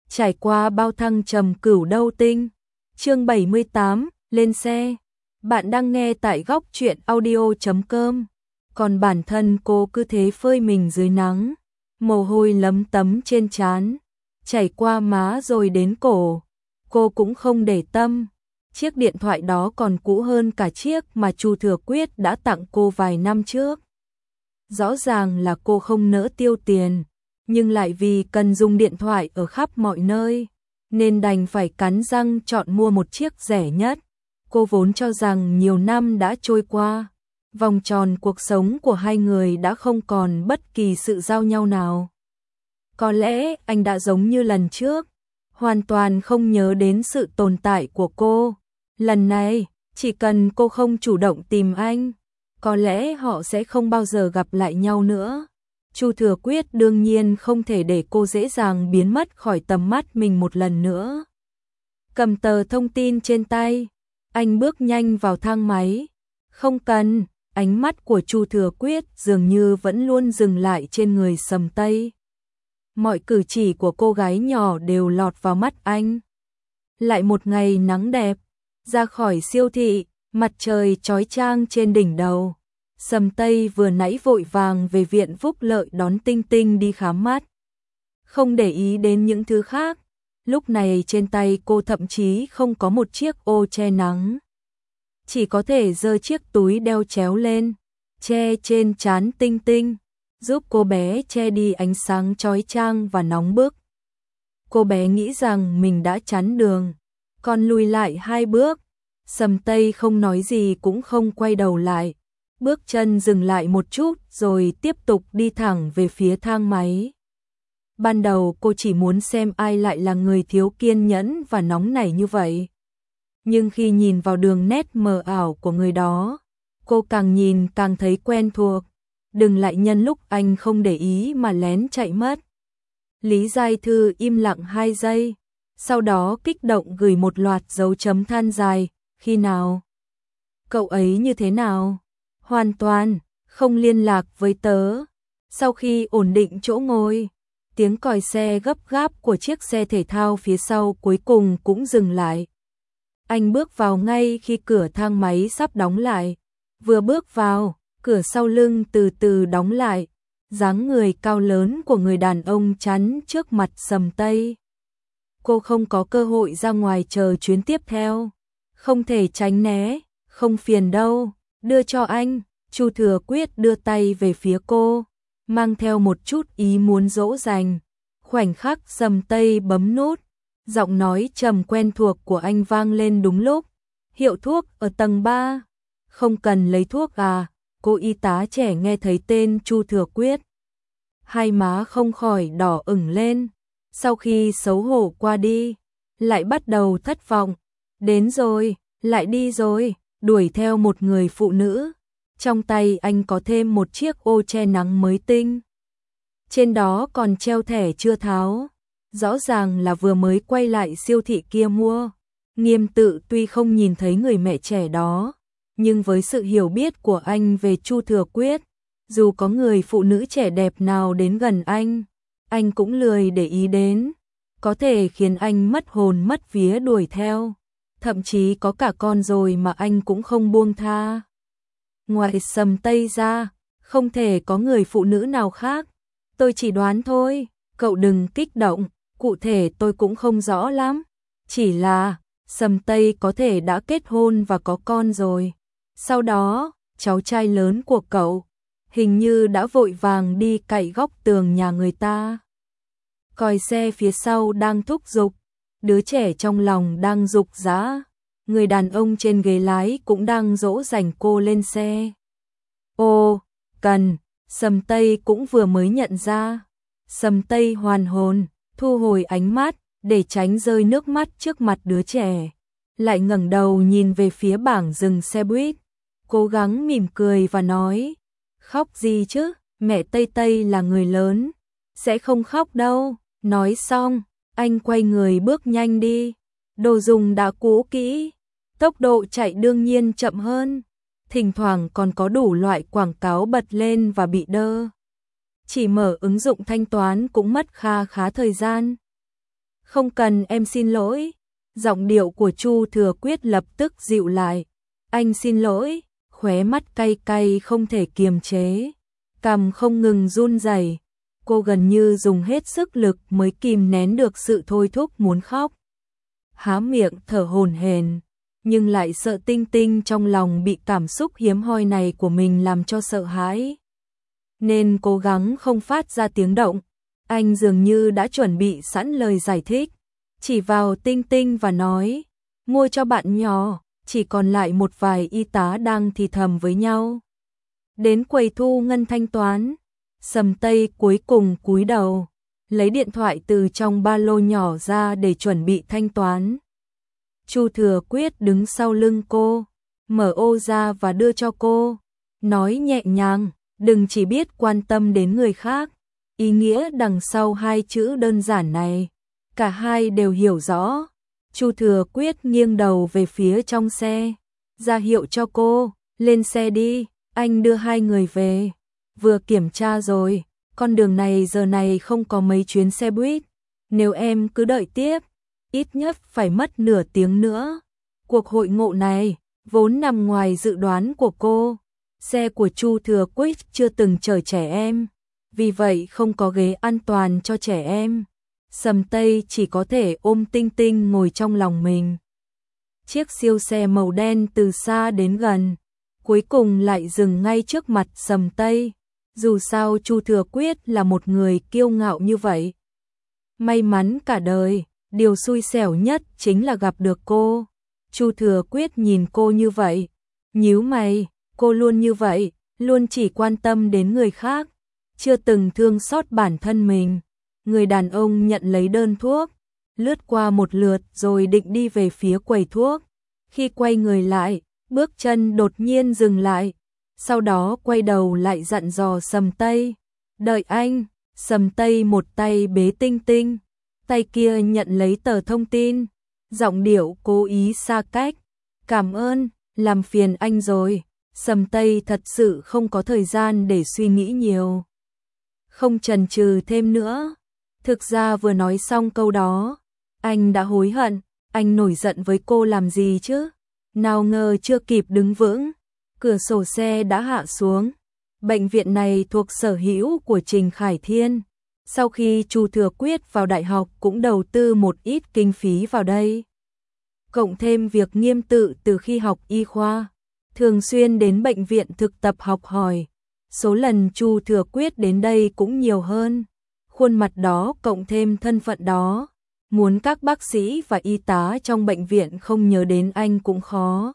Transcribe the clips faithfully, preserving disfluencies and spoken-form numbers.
trải qua bao thăng trầm cửu đâu tinh. Chương bảy mươi tám, lên xe. Bạn đang nghe tại góc truyện audio chấm com. Còn bản thân cô cứ thế phơi mình dưới nắng, mồ hôi lấm tấm trên trán, chảy qua má rồi đến cổ. Cô cũng không để tâm. Chiếc điện thoại đó còn cũ hơn cả chiếc mà Chu Thừa Quyết đã tặng cô vài năm trước. Rõ ràng là cô không nỡ tiêu tiền, nhưng lại vì cần dùng điện thoại ở khắp mọi nơi, nên đành phải cắn răng chọn mua một chiếc rẻ nhất. Cô vốn cho rằng nhiều năm đã trôi qua, vòng tròn cuộc sống của hai người đã không còn bất kỳ sự giao nhau nào. Có lẽ anh đã giống như lần trước, hoàn toàn không nhớ đến sự tồn tại của cô. Lần này, chỉ cần cô không chủ động tìm anh, có lẽ họ sẽ không bao giờ gặp lại nhau nữa. Chu Thừa Quyết đương nhiên không thể để cô dễ dàng biến mất khỏi tầm mắt mình một lần nữa. Cầm tờ thông tin trên tay, anh bước nhanh vào thang máy. Không cần, ánh mắt của Chu Thừa Quyết dường như vẫn luôn dừng lại trên người Sầm Tây. Mọi cử chỉ của cô gái nhỏ đều lọt vào mắt anh. Lại một ngày nắng đẹp, ra khỏi siêu thị, mặt trời chói chang trên đỉnh đầu. Sầm Tây vừa nãy vội vàng về viện Phúc Lợi đón Tinh Tinh đi khám mắt. Không để ý đến những thứ khác, lúc này trên tay cô thậm chí không có một chiếc ô che nắng. Chỉ có thể giơ chiếc túi đeo chéo lên, che trên trán Tinh Tinh, giúp cô bé che đi ánh sáng chói chang và nóng bức. Cô bé nghĩ rằng mình đã chắn đường, còn lùi lại hai bước. Sầm Tây không nói gì cũng không quay đầu lại, bước chân dừng lại một chút rồi tiếp tục đi thẳng về phía thang máy. Ban đầu cô chỉ muốn xem ai lại là người thiếu kiên nhẫn và nóng nảy như vậy. Nhưng khi nhìn vào đường nét mờ ảo của người đó, cô càng nhìn càng thấy quen thuộc. Đừng lại nhân lúc anh không để ý mà lén chạy mất. Lý Giai Thư im lặng hai giây, sau đó kích động gửi một loạt dấu chấm than dài. Khi nào? Cậu ấy như thế nào? Hoàn toàn không liên lạc với tớ. Sau khi ổn định chỗ ngồi, tiếng còi xe gấp gáp của chiếc xe thể thao phía sau cuối cùng cũng dừng lại. Anh bước vào ngay khi cửa thang máy sắp đóng lại. Vừa bước vào, cửa sau lưng từ từ đóng lại. Dáng người cao lớn của người đàn ông chắn trước mặt Sầm Tây. Cô không có cơ hội ra ngoài chờ chuyến tiếp theo. Không thể tránh né, không phiền đâu, đưa cho anh. Chu Thừa Quyết đưa tay về phía cô, mang theo một chút ý muốn dỗ dành. Khoảnh khắc Sầm Tây bấm nút, giọng nói trầm quen thuộc của anh vang lên đúng lúc. Hiệu thuốc ở tầng ba. Không cần lấy thuốc à? Cô y tá trẻ nghe thấy tên Chu Thừa Quyết, hai má không khỏi đỏ ửng lên. Sau khi xấu hổ qua đi, lại bắt đầu thất vọng. Đến rồi, lại đi rồi, đuổi theo một người phụ nữ. Trong tay anh có thêm một chiếc ô che nắng mới tinh. Trên đó còn treo thẻ chưa tháo. Rõ ràng là vừa mới quay lại siêu thị kia mua. Nghiêm Tự tuy không nhìn thấy người mẹ trẻ đó, nhưng với sự hiểu biết của anh về Chu Thừa Quyết, dù có người phụ nữ trẻ đẹp nào đến gần anh, anh cũng lười để ý đến. Có thể khiến anh mất hồn mất vía đuổi theo. Thậm chí có cả con rồi mà anh cũng không buông tha. Ngoài Sầm Tây ra, không thể có người phụ nữ nào khác. Tôi chỉ đoán thôi, cậu đừng kích động, cụ thể tôi cũng không rõ lắm. Chỉ là, Sầm Tây có thể đã kết hôn và có con rồi. Sau đó, cháu trai lớn của cậu, hình như đã vội vàng đi cạy góc tường nhà người ta. Còi xe phía sau đang thúc giục, đứa trẻ trong lòng đang giục giã. Người đàn ông trên ghế lái cũng đang dỗ dành cô lên xe. Ô, cần, Sầm Tây cũng vừa mới nhận ra. Sầm Tây hoàn hồn, thu hồi ánh mắt, để tránh rơi nước mắt trước mặt đứa trẻ. Lại ngẩng đầu nhìn về phía bảng dừng xe buýt, cố gắng mỉm cười và nói. Khóc gì chứ, mẹ Tây Tây là người lớn, sẽ không khóc đâu. Nói xong, anh quay người bước nhanh đi. Đồ dùng đã cũ kỹ, tốc độ chạy đương nhiên chậm hơn. Thỉnh thoảng còn có đủ loại quảng cáo bật lên và bị đơ. Chỉ mở ứng dụng thanh toán cũng mất kha khá thời gian. Không cần em xin lỗi. Giọng điệu của Chu Thừa Quyết lập tức dịu lại. Anh xin lỗi, khóe mắt cay cay không thể kiềm chế. Cằm không ngừng run rẩy. Cô gần như dùng hết sức lực mới kìm nén được sự thôi thúc muốn khóc. Há miệng thở hổn hển, nhưng lại sợ Tinh Tinh trong lòng bị cảm xúc hiếm hoi này của mình làm cho sợ hãi. Nên cố gắng không phát ra tiếng động. Anh dường như đã chuẩn bị sẵn lời giải thích, chỉ vào Tinh Tinh và nói, mua cho bạn nhỏ, chỉ còn lại một vài y tá đang thì thầm với nhau. Đến quầy thu ngân thanh toán, Sầm Tây cuối cùng cúi đầu, lấy điện thoại từ trong ba lô nhỏ ra để chuẩn bị thanh toán. Chu Thừa Quyết đứng sau lưng cô, mở ô ra và đưa cho cô, nói nhẹ nhàng, đừng chỉ biết quan tâm đến người khác. Ý nghĩa đằng sau hai chữ đơn giản này, cả hai đều hiểu rõ. Chu Thừa Quyết nghiêng đầu về phía trong xe, ra hiệu cho cô, lên xe đi, anh đưa hai người về. Vừa kiểm tra rồi, con đường này giờ này không có mấy chuyến xe buýt. Nếu em cứ đợi tiếp, ít nhất phải mất nửa tiếng nữa. Cuộc hội ngộ này vốn nằm ngoài dự đoán của cô. Xe của Chu Thừa Quyết chưa từng chở trẻ em, vì vậy không có ghế an toàn cho trẻ em. Sầm Tây chỉ có thể ôm Tinh Tinh ngồi trong lòng mình. Chiếc siêu xe màu đen từ xa đến gần, cuối cùng lại dừng ngay trước mặt Sầm Tây. Dù sao Chu Thừa Quyết là một người kiêu ngạo như vậy. May mắn cả đời, điều xui xẻo nhất chính là gặp được cô. Chu Thừa Quyết nhìn cô như vậy, nhíu mày, cô luôn như vậy, luôn chỉ quan tâm đến người khác, chưa từng thương xót bản thân mình. Người đàn ông nhận lấy đơn thuốc, lướt qua một lượt rồi định đi về phía quầy thuốc. Khi quay người lại, bước chân đột nhiên dừng lại, sau đó quay đầu lại dặn dò Sầm Tây, đợi anh. Sầm Tây một tay bế Tinh Tinh, tay kia nhận lấy tờ thông tin, giọng điệu cố ý xa cách, cảm ơn, làm phiền anh rồi. Sầm Tây thật sự không có thời gian để suy nghĩ nhiều, không chần chừ thêm nữa. Thực ra vừa nói xong câu đó, anh đã hối hận. Anh nổi giận với cô làm gì chứ? Nào ngờ chưa kịp đứng vững, cửa sổ xe đã hạ xuống. Bệnh viện này thuộc sở hữu của Trình Khải Thiên. Sau khi Chu Thừa Quyết vào đại học cũng đầu tư một ít kinh phí vào đây. Cộng thêm việc nghiêm tự từ khi học y khoa, thường xuyên đến bệnh viện thực tập học hỏi. Số lần Chu Thừa Quyết đến đây cũng nhiều hơn. Khuôn mặt đó cộng thêm thân phận đó, muốn các bác sĩ và y tá trong bệnh viện không nhớ đến anh cũng khó.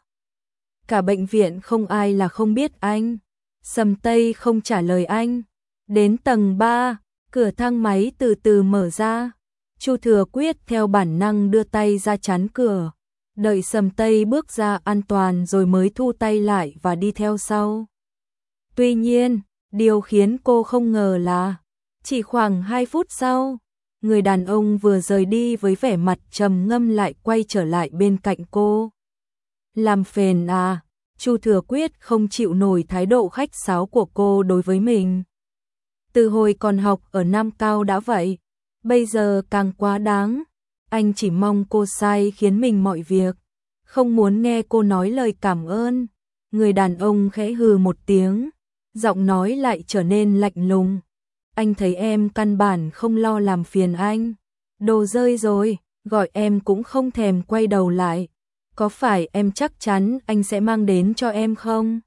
Cả bệnh viện không ai là không biết anh. Sầm Tây không trả lời anh. Đến tầng ba, cửa thang máy từ từ mở ra. Chu Thừa Quyết theo bản năng đưa tay ra chắn cửa, đợi Sầm Tây bước ra an toàn rồi mới thu tay lại và đi theo sau. Tuy nhiên, điều khiến cô không ngờ là chỉ khoảng hai phút sau, người đàn ông vừa rời đi với vẻ mặt trầm ngâm lại quay trở lại bên cạnh cô. Làm phiền à? Chu Thừa Quyết không chịu nổi thái độ khách sáo của cô đối với mình. Từ hồi còn học ở Nam Cao đã vậy, bây giờ càng quá đáng. Anh chỉ mong cô sai khiến mình mọi việc, không muốn nghe cô nói lời cảm ơn. Người đàn ông khẽ hừ một tiếng, giọng nói lại trở nên lạnh lùng. Anh thấy em căn bản không lo làm phiền anh. Đồ rơi rồi, gọi em cũng không thèm quay đầu lại. Có phải em chắc chắn anh sẽ mang đến cho em không?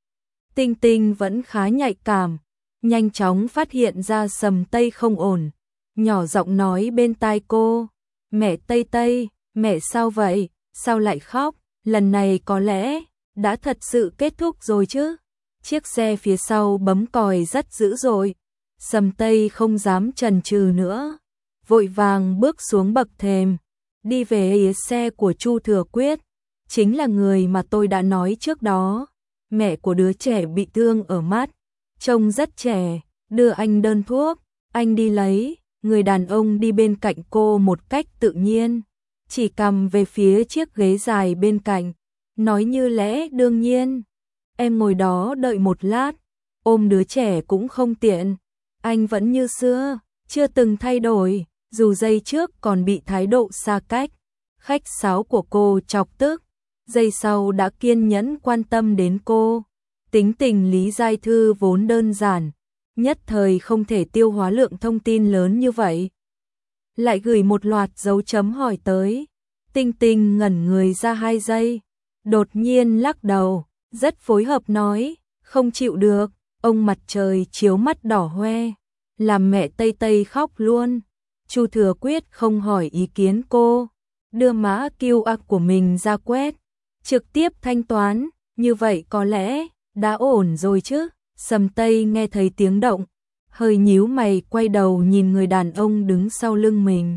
Tinh Tinh vẫn khá nhạy cảm, nhanh chóng phát hiện ra Sầm Tây không ổn, nhỏ giọng nói bên tai cô, mẹ Tây Tây, mẹ sao vậy, sao lại khóc, lần này có lẽ đã thật sự kết thúc rồi chứ? Chiếc xe phía sau bấm còi rất dữ dội, Sầm Tây không dám chần chừ nữa, vội vàng bước xuống bậc thềm, đi về xe của Chu Thừa Quyết, chính là người mà tôi đã nói trước đó. Mẹ của đứa trẻ bị thương ở mắt, trông rất trẻ, đưa anh đơn thuốc, anh đi lấy. Người đàn ông đi bên cạnh cô một cách tự nhiên, chỉ cầm về phía chiếc ghế dài bên cạnh, nói như lẽ đương nhiên, em ngồi đó đợi một lát, ôm đứa trẻ cũng không tiện. Anh vẫn như xưa, chưa từng thay đổi, Dù giây trước còn bị thái độ xa cách, khách sáo của cô chọc tức, giây sau đã kiên nhẫn quan tâm đến cô. Tính tình Lý Giai Thư vốn đơn giản, nhất thời không thể tiêu hóa lượng thông tin lớn như vậy. Lại gửi một loạt dấu chấm hỏi tới. Tinh Tinh ngẩn người ra hai giây, đột nhiên lắc đầu, rất phối hợp nói, không chịu được. Ông mặt trời chiếu mắt đỏ hoe, làm mẹ Tây Tây khóc luôn. Chu Thừa Quyết không hỏi ý kiến cô, đưa mã quy rờ của mình ra quét, trực tiếp thanh toán, như vậy có lẽ đã ổn rồi chứ. Sầm Tây nghe thấy tiếng động, hơi nhíu mày quay đầu nhìn người đàn ông đứng sau lưng mình.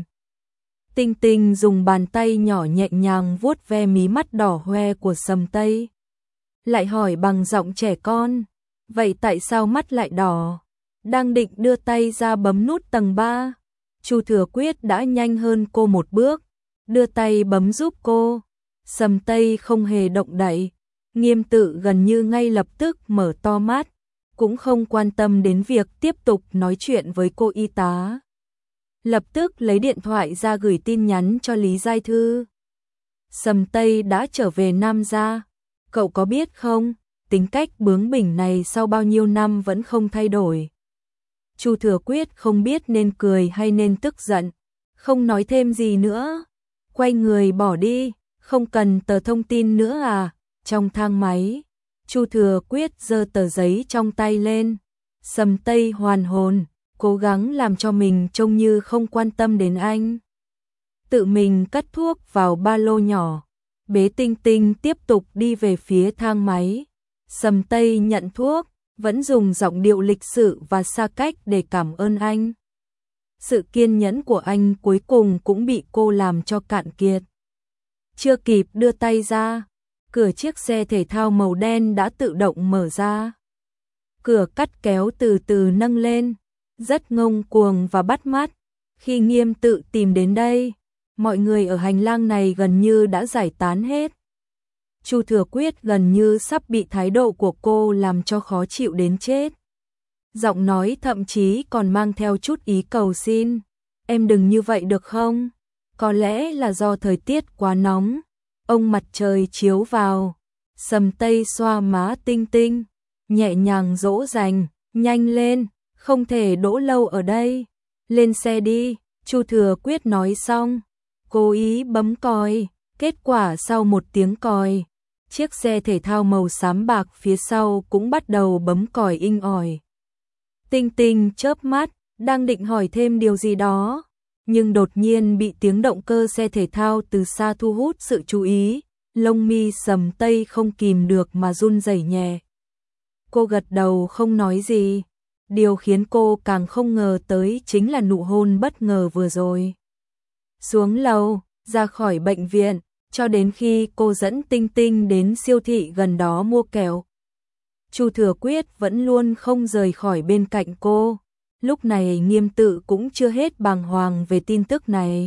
Tinh Tinh dùng bàn tay nhỏ nhẹ nhàng vuốt ve mí mắt đỏ hoe của Sầm Tây, lại hỏi bằng giọng trẻ con, vậy tại sao mắt lại đỏ? Đang định đưa tay ra bấm nút tầng ba, Chu Thừa Quyết đã nhanh hơn cô một bước, đưa tay bấm giúp cô. Sầm Tây không hề động đậy, Nghiêm Tự gần như ngay lập tức mở to mắt, cũng không quan tâm đến việc tiếp tục nói chuyện với cô y tá. Lập tức lấy điện thoại ra gửi tin nhắn cho Lý Giai Thư. Sầm Tây đã trở về Nam gia, cậu có biết không, tính cách bướng bỉnh này sau bao nhiêu năm vẫn không thay đổi. Chu Thừa Quyết không biết nên cười hay nên tức giận, không nói thêm gì nữa, quay người bỏ đi. Không cần tờ thông tin nữa à? Trong thang máy, Chu Thừa Quyết giơ tờ giấy trong tay lên. Sầm Tây hoàn hồn, cố gắng làm cho mình trông như không quan tâm đến anh. Tự mình cất thuốc vào ba lô nhỏ, bế Tinh Tinh tiếp tục đi về phía thang máy. Sầm Tây nhận thuốc, vẫn dùng giọng điệu lịch sự và xa cách để cảm ơn anh. Sự kiên nhẫn của anh cuối cùng cũng bị cô làm cho cạn kiệt. Chưa kịp đưa tay ra, cửa chiếc xe thể thao màu đen đã tự động mở ra. Cửa cắt kéo từ từ nâng lên, rất ngông cuồng và bắt mắt. Khi Nghiêm Tự tìm đến đây, mọi người ở hành lang này gần như đã giải tán hết. Chu Thừa Quyết gần như sắp bị thái độ của cô làm cho khó chịu đến chết. Giọng nói thậm chí còn mang theo chút ý cầu xin. Em đừng như vậy được không? Có lẽ là do thời tiết quá nóng. Ông mặt trời chiếu vào. Sầm Tây xoa má Tinh Tinh, nhẹ nhàng dỗ dành. Nhanh lên, không thể đỗ lâu ở đây. Lên xe đi, Chu Thừa Quyết nói xong. Cố ý bấm còi. Kết quả sau một tiếng còi, chiếc xe thể thao màu xám bạc phía sau cũng bắt đầu bấm còi inh ỏi. Tinh Tinh chớp mắt, đang định hỏi thêm điều gì đó, nhưng đột nhiên bị tiếng động cơ xe thể thao từ xa thu hút sự chú ý, lông mi Sầm Tây không kìm được mà run rẩy nhẹ. Cô gật đầu không nói gì, điều khiến cô càng không ngờ tới chính là nụ hôn bất ngờ vừa rồi. Xuống lầu, ra khỏi bệnh viện, cho đến khi cô dẫn Tinh Tinh đến siêu thị gần đó mua kẹo. Chu Thừa Quyết vẫn luôn không rời khỏi bên cạnh cô. Lúc này Nghiêm Tự cũng chưa hết bàng hoàng về tin tức này.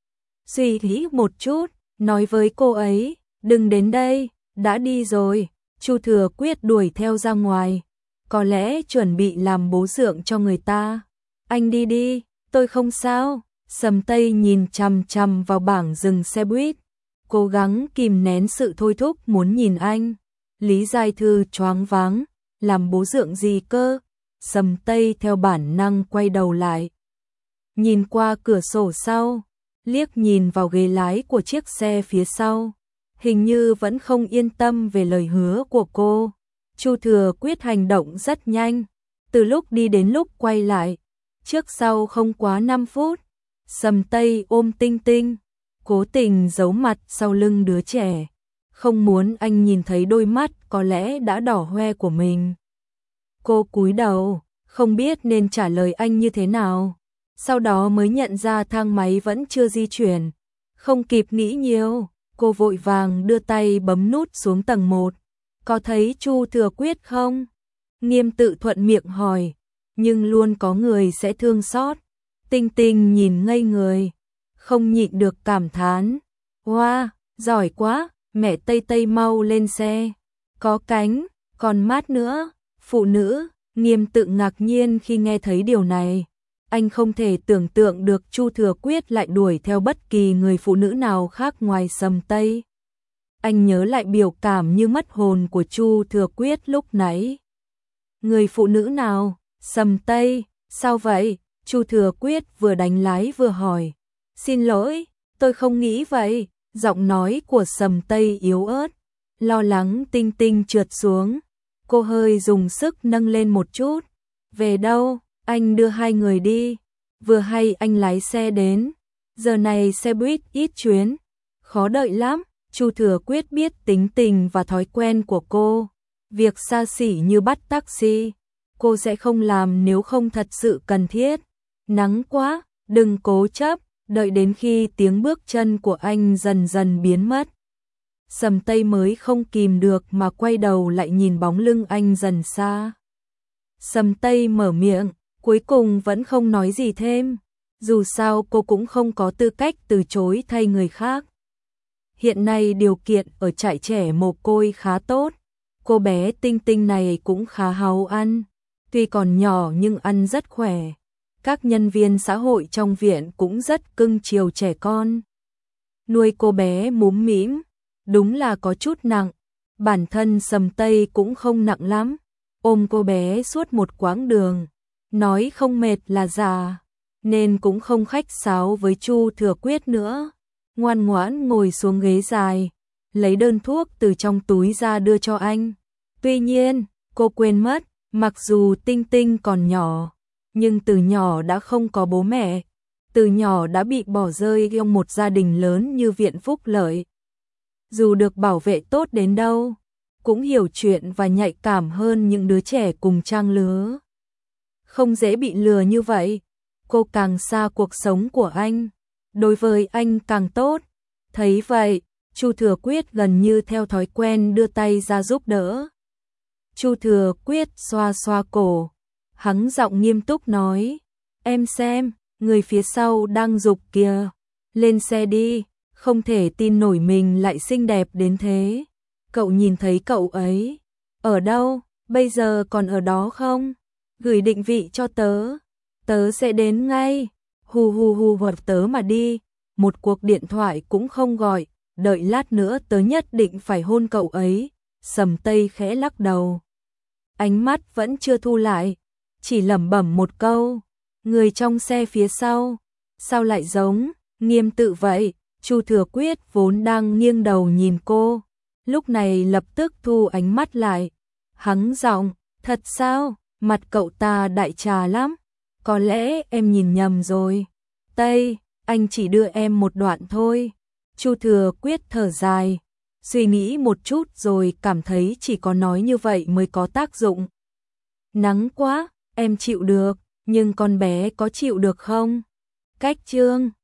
Suy nghĩ một chút, nói với cô ấy, đừng đến đây, đã đi rồi. Chu Thừa Quyết đuổi theo ra ngoài, có lẽ chuẩn bị làm bố dượng cho người ta. Anh đi đi, tôi không sao. Sầm Tây nhìn chằm chằm vào bảng dừng xe buýt, cố gắng kìm nén sự thôi thúc muốn nhìn anh. Lý Giai Thư choáng váng, làm bố dượng gì cơ? Sầm Tây theo bản năng quay đầu lại, nhìn qua cửa sổ sau, liếc nhìn vào ghế lái của chiếc xe phía sau, hình như vẫn không yên tâm về lời hứa của cô. Chu Thừa Quyết hành động rất nhanh, từ lúc đi đến lúc quay lại, trước sau không quá năm phút. Sầm Tây ôm Tinh Tinh, cố tình giấu mặt sau lưng đứa trẻ, không muốn anh nhìn thấy đôi mắt có lẽ đã đỏ hoe của mình. Cô cúi đầu, không biết nên trả lời anh như thế nào, sau đó mới nhận ra thang máy vẫn chưa di chuyển. Không kịp nghĩ nhiều, cô vội vàng đưa tay bấm nút xuống tầng một. Có thấy Chu Thừa Quyết không? Nghiêm Tự thuận miệng hỏi, nhưng luôn có người sẽ thương xót. Tinh Tinh nhìn ngây người, không nhịn được cảm thán. Wow, giỏi quá, mẹ Tây Tây mau lên xe. Có cánh, còn mát nữa. Phụ nữ, Nghiêm Tự ngạc nhiên khi nghe thấy điều này. Anh không thể tưởng tượng được Chu Thừa Quyết lại đuổi theo bất kỳ người phụ nữ nào khác ngoài Sầm Tây. Anh nhớ lại biểu cảm như mất hồn của Chu Thừa Quyết lúc nãy. Người phụ nữ nào? Sầm Tây, sao vậy? Chu Thừa Quyết vừa đánh lái vừa hỏi. Xin lỗi, tôi không nghĩ vậy. Giọng nói của Sầm Tây yếu ớt, lo lắng tinh tinh trượt xuống. Cô hơi dùng sức nâng lên một chút. Về đâu? Anh đưa hai người đi. Vừa hay anh lái xe đến. Giờ này xe buýt ít chuyến, khó đợi lắm. Chu Thừa Quyết biết tính tình và thói quen của cô. Việc xa xỉ như bắt taxi, cô sẽ không làm nếu không thật sự cần thiết. Nắng quá, đừng cố chấp, đợi đến khi tiếng bước chân của anh dần dần biến mất. Sầm Tây mới không kìm được mà quay đầu lại nhìn bóng lưng anh dần xa. Sầm Tây mở miệng, cuối cùng vẫn không nói gì thêm. Dù sao cô cũng không có tư cách từ chối thay người khác. Hiện nay điều kiện ở trại trẻ mồ côi khá tốt. Cô bé Tinh Tinh này cũng khá háo ăn. Tuy còn nhỏ nhưng ăn rất khỏe. Các nhân viên xã hội trong viện cũng rất cưng chiều trẻ con. Nuôi cô bé múm mĩm, đúng là có chút nặng. Bản thân Sầm Tây cũng không nặng lắm. Ôm cô bé suốt một quãng đường. Nói không mệt là già, nên cũng không khách sáo với Chu Thừa Quyết nữa. Ngoan ngoãn ngồi xuống ghế dài, lấy đơn thuốc từ trong túi ra đưa cho anh. Tuy nhiên, cô quên mất, mặc dù Tinh Tinh còn nhỏ, nhưng từ nhỏ đã không có bố mẹ, từ nhỏ đã bị bỏ rơi trong một gia đình lớn như Viện Phúc Lợi. Dù được bảo vệ tốt đến đâu, cũng hiểu chuyện và nhạy cảm hơn những đứa trẻ cùng trang lứa. Không dễ bị lừa như vậy, cô càng xa cuộc sống của anh, đối với anh càng tốt. Thấy vậy, Chu Thừa Quyết gần như theo thói quen đưa tay ra giúp đỡ. Chu Thừa Quyết xoa xoa cổ, hắn giọng nghiêm túc nói, em xem, người phía sau đang giục kìa, lên xe đi, không thể tin nổi mình lại xinh đẹp đến thế. Cậu nhìn thấy cậu ấy, ở đâu, bây giờ còn ở đó không? Gửi định vị cho tớ, tớ sẽ đến ngay. Hù hù hù vật tớ mà đi, một cuộc điện thoại cũng không gọi, đợi lát nữa tớ nhất định phải hôn cậu ấy. Sầm Tây khẽ lắc đầu, ánh mắt vẫn chưa thu lại, chỉ lẩm bẩm một câu, người trong xe phía sau, sao lại giống, Nghiêm Tự vậy? Chu Thừa Quyết vốn đang nghiêng đầu nhìn cô, lúc này lập tức thu ánh mắt lại, hắng giọng, thật sao, mặt cậu ta đại trà lắm, có lẽ em nhìn nhầm rồi. Tây, anh chỉ đưa em một đoạn thôi. Chu Thừa Quyết thở dài, suy nghĩ một chút rồi cảm thấy chỉ có nói như vậy mới có tác dụng. Nắng quá, em chịu được, nhưng con bé có chịu được không? Cách chương